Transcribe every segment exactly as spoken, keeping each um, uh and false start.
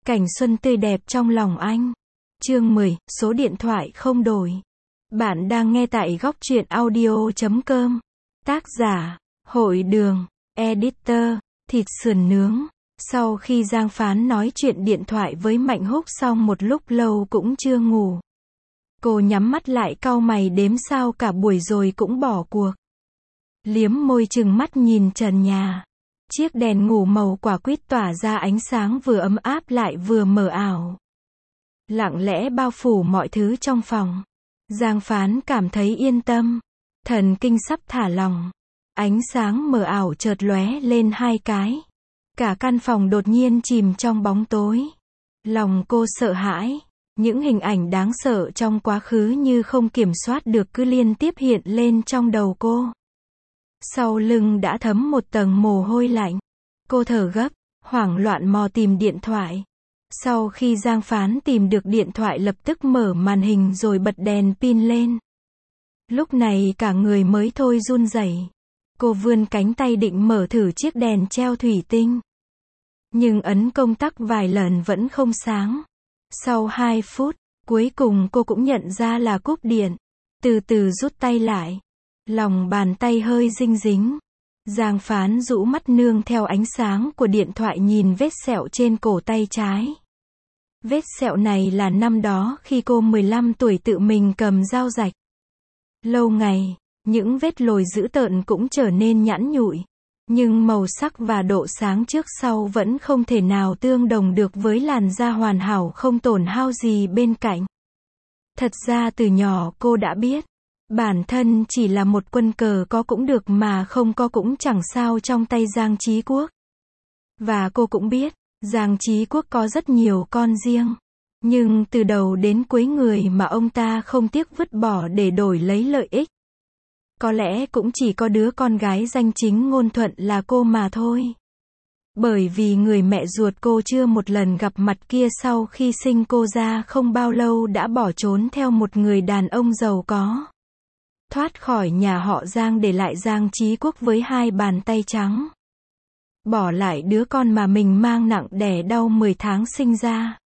Cảnh xuân tươi đẹp trong lòng anh. Chương mười, số điện thoại không đổi. Bạn đang nghe tại góc truyện audio chấm com. Tác giả, Hội Đường, Editor, Thịt sườn nướng. Sau khi Giang Phán nói chuyện điện thoại với Mạnh Húc xong một lúc lâu cũng chưa ngủ. Cô nhắm mắt lại cau mày đếm sao cả buổi rồi cũng bỏ cuộc. Liếm môi chừng mắt nhìn trần nhà. Chiếc đèn ngủ màu quả quýt tỏa ra ánh sáng vừa ấm áp lại vừa mờ ảo. Lặng lẽ bao phủ mọi thứ trong phòng. Giang Phán cảm thấy yên tâm. Thần kinh sắp thả lỏng. Ánh sáng mờ ảo chợt lóe lên hai cái. Cả căn phòng đột nhiên chìm trong bóng tối. Lòng cô sợ hãi. Những hình ảnh đáng sợ trong quá khứ như không kiểm soát được cứ liên tiếp hiện lên trong đầu cô. Sau lưng đã thấm một tầng mồ hôi lạnh. Cô thở gấp, hoảng loạn mò tìm điện thoại. Sau khi Giang Phán tìm được điện thoại lập tức mở màn hình rồi bật đèn pin lên. Lúc này cả người mới thôi run rẩy. Cô vươn cánh tay định mở thử chiếc đèn treo thủy tinh. Nhưng ấn công tắc vài lần vẫn không sáng. Sau hai phút, cuối cùng cô cũng nhận ra là cúp điện. Từ từ rút tay lại. Lòng bàn tay hơi dinh dính. Giang Phán rũ mắt nương theo ánh sáng của điện thoại nhìn vết sẹo trên cổ tay trái. Vết sẹo này là năm đó khi cô mười lăm tuổi tự mình cầm dao rạch. Lâu ngày, những vết lồi dữ tợn cũng trở nên nhẵn nhụi. Nhưng màu sắc và độ sáng trước sau vẫn không thể nào tương đồng được với làn da hoàn hảo không tổn hao gì bên cạnh. Thật ra từ nhỏ cô đã biết. Bản thân chỉ là một quân cờ có cũng được mà không có cũng chẳng sao trong tay Giang Chí Quốc. Và cô cũng biết, Giang Chí Quốc có rất nhiều con riêng. Nhưng từ đầu đến cuối người mà ông ta không tiếc vứt bỏ để đổi lấy lợi ích. Có lẽ cũng chỉ có đứa con gái danh chính ngôn thuận là cô mà thôi. Bởi vì người mẹ ruột cô chưa một lần gặp mặt kia sau khi sinh cô ra không bao lâu đã bỏ trốn theo một người đàn ông giàu có. Thoát khỏi nhà họ Giang để lại Giang Chí Quốc với hai bàn tay trắng. Bỏ lại đứa con mà mình mang nặng đẻ đau mười tháng sinh ra.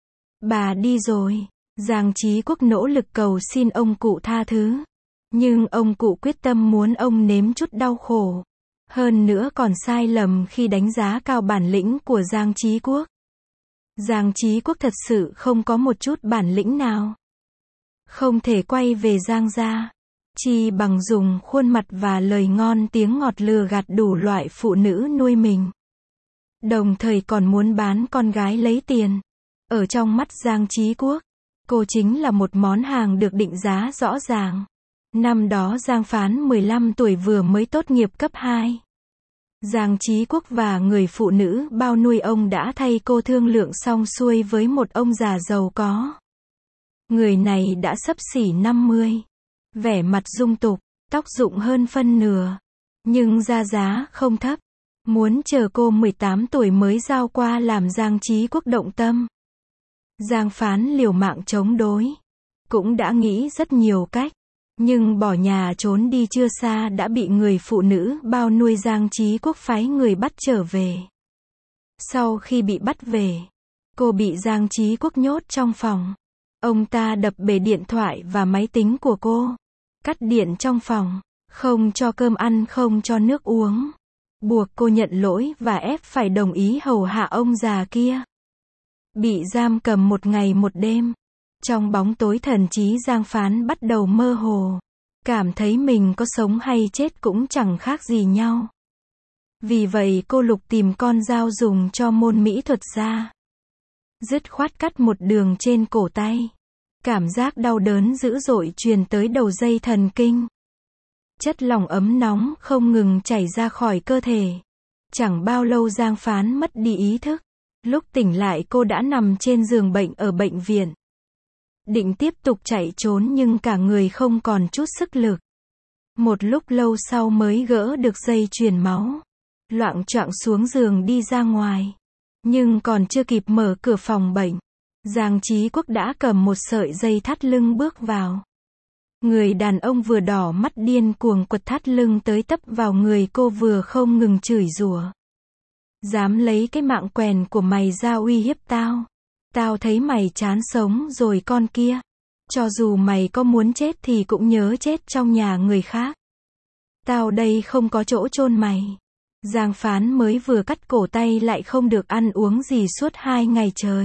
Bà đi rồi. Giang Chí Quốc nỗ lực cầu xin ông cụ tha thứ. Nhưng ông cụ quyết tâm muốn ông nếm chút đau khổ. Hơn nữa còn sai lầm khi đánh giá cao bản lĩnh của Giang Chí Quốc. Giang Chí Quốc thật sự không có một chút bản lĩnh nào. Không thể quay về Giang gia. Chỉ bằng dùng khuôn mặt và lời ngon tiếng ngọt lừa gạt đủ loại phụ nữ nuôi mình. Đồng thời còn muốn bán con gái lấy tiền. Ở trong mắt Giang Chí Quốc, cô chính là một món hàng được định giá rõ ràng. Năm đó Giang Phán mười lăm tuổi vừa mới tốt nghiệp cấp hai. Giang Chí Quốc và người phụ nữ bao nuôi ông đã thay cô thương lượng xong xuôi với một ông già giàu có. Người này đã xấp xỉ năm mươi. Vẻ mặt dung tục, tóc rụng hơn phân nửa. Nhưng ra giá không thấp. Muốn chờ cô mười tám tuổi mới giao qua làm Giang Chí Quốc động tâm. Giang Phán liều mạng chống đối. Cũng đã nghĩ rất nhiều cách. Nhưng bỏ nhà trốn đi chưa xa đã bị người phụ nữ bao nuôi Giang Chí Quốc phái người bắt trở về. Sau khi bị bắt về, cô bị Giang Chí Quốc nhốt trong phòng. Ông ta đập bể điện thoại và máy tính của cô. Cắt điện trong phòng. Không cho cơm ăn không cho nước uống. Buộc cô nhận lỗi và ép phải đồng ý hầu hạ ông già kia. Bị giam cầm một ngày một đêm. Trong bóng tối thần trí Giang Phán bắt đầu mơ hồ. Cảm thấy mình có sống hay chết cũng chẳng khác gì nhau. Vì vậy cô lục tìm con dao dùng cho môn mỹ thuật ra. Dứt khoát cắt một đường trên cổ tay. Cảm giác đau đớn dữ dội truyền tới đầu dây thần kinh. Chất lỏng ấm nóng không ngừng chảy ra khỏi cơ thể. Chẳng bao lâu Giang Phán mất đi ý thức. Lúc tỉnh lại cô đã nằm trên giường bệnh ở bệnh viện. Định tiếp tục chạy trốn nhưng cả người không còn chút sức lực. Một lúc lâu sau mới gỡ được dây truyền máu. Loạng choạng xuống giường đi ra ngoài. Nhưng còn chưa kịp mở cửa phòng bệnh. Giang Chí Quốc đã cầm một sợi dây thắt lưng bước vào. Người đàn ông vừa đỏ mắt điên cuồng quật thắt lưng tới tấp vào người cô vừa không ngừng chửi rủa. Dám lấy cái mạng quèn của mày ra uy hiếp tao. Tao thấy mày chán sống rồi con kia. Cho dù mày có muốn chết thì cũng nhớ chết trong nhà người khác. Tao đây không có chỗ chôn mày. Giang Phán mới vừa cắt cổ tay lại không được ăn uống gì suốt hai ngày trời.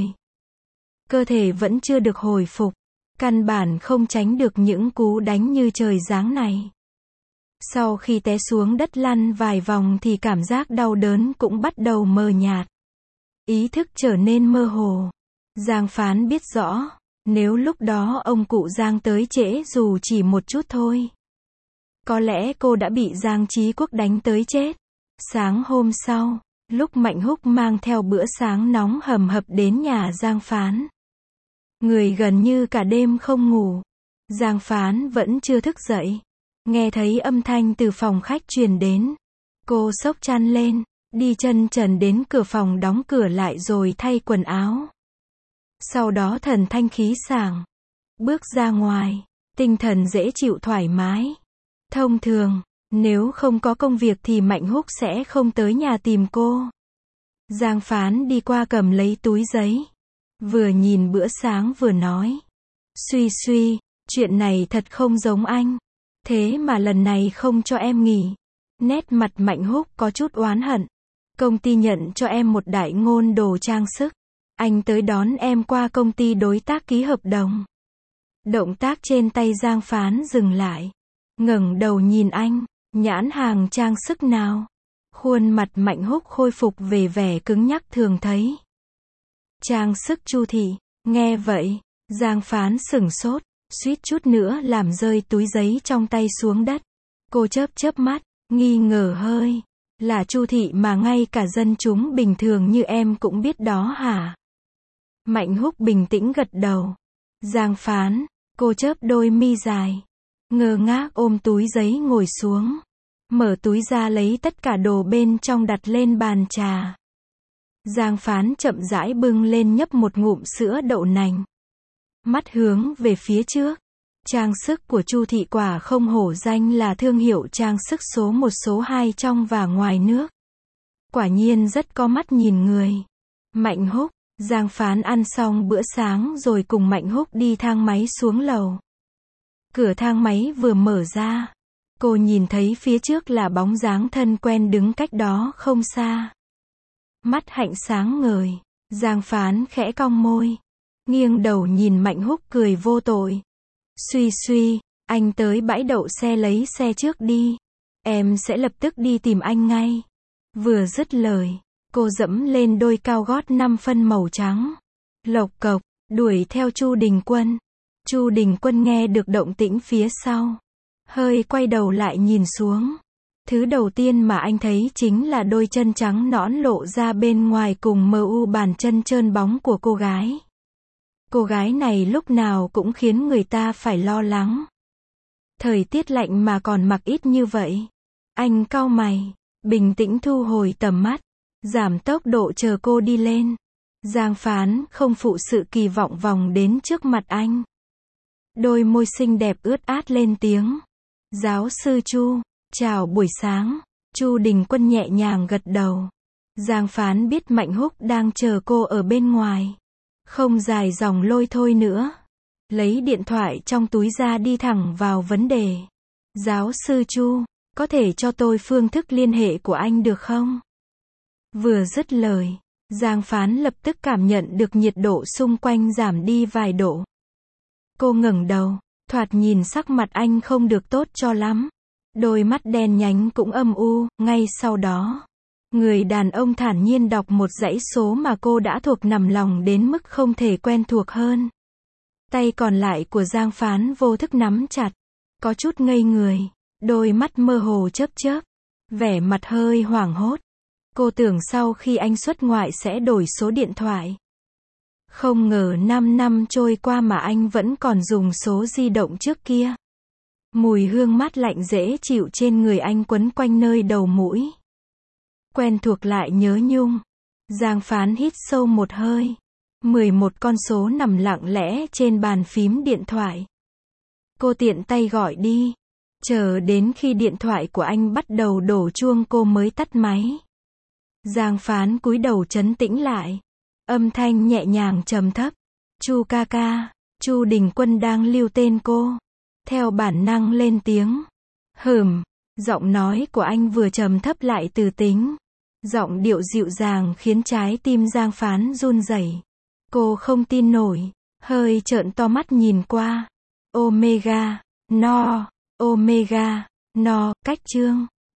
Cơ thể vẫn chưa được hồi phục. Căn bản không tránh được những cú đánh như trời giáng này. Sau khi té xuống đất lăn vài vòng thì cảm giác đau đớn cũng bắt đầu mờ nhạt. Ý thức trở nên mơ hồ. Giang Phán biết rõ, nếu lúc đó ông cụ Giang tới trễ dù chỉ một chút thôi, có lẽ cô đã bị Giang Chí Quốc đánh tới chết. Sáng hôm sau, lúc Mạnh Húc mang theo bữa sáng nóng hầm hập đến nhà Giang Phán. Người gần như cả đêm không ngủ. Giang Phán vẫn chưa thức dậy. Nghe thấy âm thanh từ phòng khách truyền đến. Cô xốc chăn lên, đi chân trần đến cửa phòng đóng cửa lại rồi thay quần áo. Sau đó thần thanh khí sảng. Bước ra ngoài, tinh thần dễ chịu thoải mái. Thông thường, nếu không có công việc thì Mạnh Húc sẽ không tới nhà tìm cô. Giang Phán đi qua cầm lấy túi giấy. Vừa nhìn bữa sáng vừa nói. Suy suy, chuyện này thật không giống anh. Thế mà lần này không cho em nghỉ. Nét mặt Mạnh Húc có chút oán hận. Công ty nhận cho em một đại ngôn đồ trang sức. Anh tới đón em qua công ty đối tác ký hợp đồng. Động tác trên tay Giang Phán dừng lại. Ngẩng đầu nhìn anh. Nhãn hàng trang sức nào? Khuôn mặt Mạnh Húc khôi phục về vẻ cứng nhắc thường thấy. Trang sức Chu Thị. Nghe vậy, Giang Phán sửng sốt, suýt chút nữa làm rơi túi giấy trong tay xuống đất. Cô chớp chớp mắt, nghi ngờ hơi. Là Chu Thị mà ngay cả dân chúng bình thường như em cũng biết đó hả? Mạnh Húc bình tĩnh gật đầu. Giang Phán, cô chớp đôi mi dài. Ngơ ngác ôm túi giấy ngồi xuống. Mở túi ra lấy tất cả đồ bên trong đặt lên bàn trà. Giang Phán chậm rãi bưng lên nhấp một ngụm sữa đậu nành. Mắt hướng về phía trước. Trang sức của Chu Thị quả không hổ danh là thương hiệu trang sức số một số hai trong và ngoài nước. Quả nhiên rất có mắt nhìn người. Mạnh Húc, Giang Phán ăn xong bữa sáng rồi cùng Mạnh Húc đi thang máy xuống lầu. Cửa thang máy vừa mở ra. Cô nhìn thấy phía trước là bóng dáng thân quen đứng cách đó không xa. Mắt Hạnh sáng ngời. Giang Phán khẽ cong môi. Nghiêng đầu nhìn Mạnh Húc cười vô tội. Suy suy, anh tới bãi đậu xe lấy xe trước đi. Em sẽ lập tức đi tìm anh ngay. Vừa dứt lời, cô dẫm lên đôi cao gót năm phân màu trắng. Lộc cộc, đuổi theo Chu Đình Quân. Chu Đình Quân nghe được động tĩnh phía sau. Hơi quay đầu lại nhìn xuống. Thứ đầu tiên mà anh thấy chính là đôi chân trắng nõn lộ ra bên ngoài cùng mờ u bàn chân trơn bóng của cô gái. Cô gái này lúc nào cũng khiến người ta phải lo lắng. Thời tiết lạnh mà còn mặc ít như vậy. Anh cau mày, bình tĩnh thu hồi tầm mắt, giảm tốc độ chờ cô đi lên. Giang Phán không phụ sự kỳ vọng vòng đến trước mặt anh. Đôi môi xinh đẹp ướt át lên tiếng. Giáo sư Chu, chào buổi sáng. Chu Đình Quân nhẹ nhàng gật đầu. Giang Phán biết Mạnh Húc đang chờ cô ở bên ngoài. Không dài dòng lôi thôi nữa. Lấy điện thoại trong túi ra đi thẳng vào vấn đề. Giáo sư Chu, có thể cho tôi phương thức liên hệ của anh được không? Vừa dứt lời, Giang Phán lập tức cảm nhận được nhiệt độ xung quanh giảm đi vài độ. Cô ngẩng đầu, thoạt nhìn sắc mặt anh không được tốt cho lắm. Đôi mắt đen nhánh cũng âm u, ngay sau đó. Người đàn ông thản nhiên đọc một dãy số mà cô đã thuộc nằm lòng đến mức không thể quen thuộc hơn. Tay còn lại của Giang Phán vô thức nắm chặt. Có chút ngây người. Đôi mắt mơ hồ chớp chớp. Vẻ mặt hơi hoảng hốt. Cô tưởng sau khi anh xuất ngoại sẽ đổi số điện thoại. Không ngờ năm năm trôi qua mà anh vẫn còn dùng số di động trước kia. Mùi hương mát lạnh dễ chịu trên người anh quấn quanh nơi đầu mũi. Quen thuộc lại nhớ nhung. Giang Phán hít sâu một hơi. mười một con số nằm lặng lẽ trên bàn phím điện thoại. Cô tiện tay gọi đi. Chờ đến khi điện thoại của anh bắt đầu đổ chuông cô mới tắt máy. Giang Phán cúi đầu trấn tĩnh lại. Âm thanh nhẹ nhàng trầm thấp. Chu ca ca. Chu Đình Quân đang lưu tên cô. Theo bản năng lên tiếng. Hừm. Giọng nói của anh vừa trầm thấp lại từ tính. Giọng điệu dịu dàng khiến trái tim Giang Phán run rẩy. Cô không tin nổi. Hơi trợn to mắt nhìn qua. Omega. No. Omega. No. Cách chương.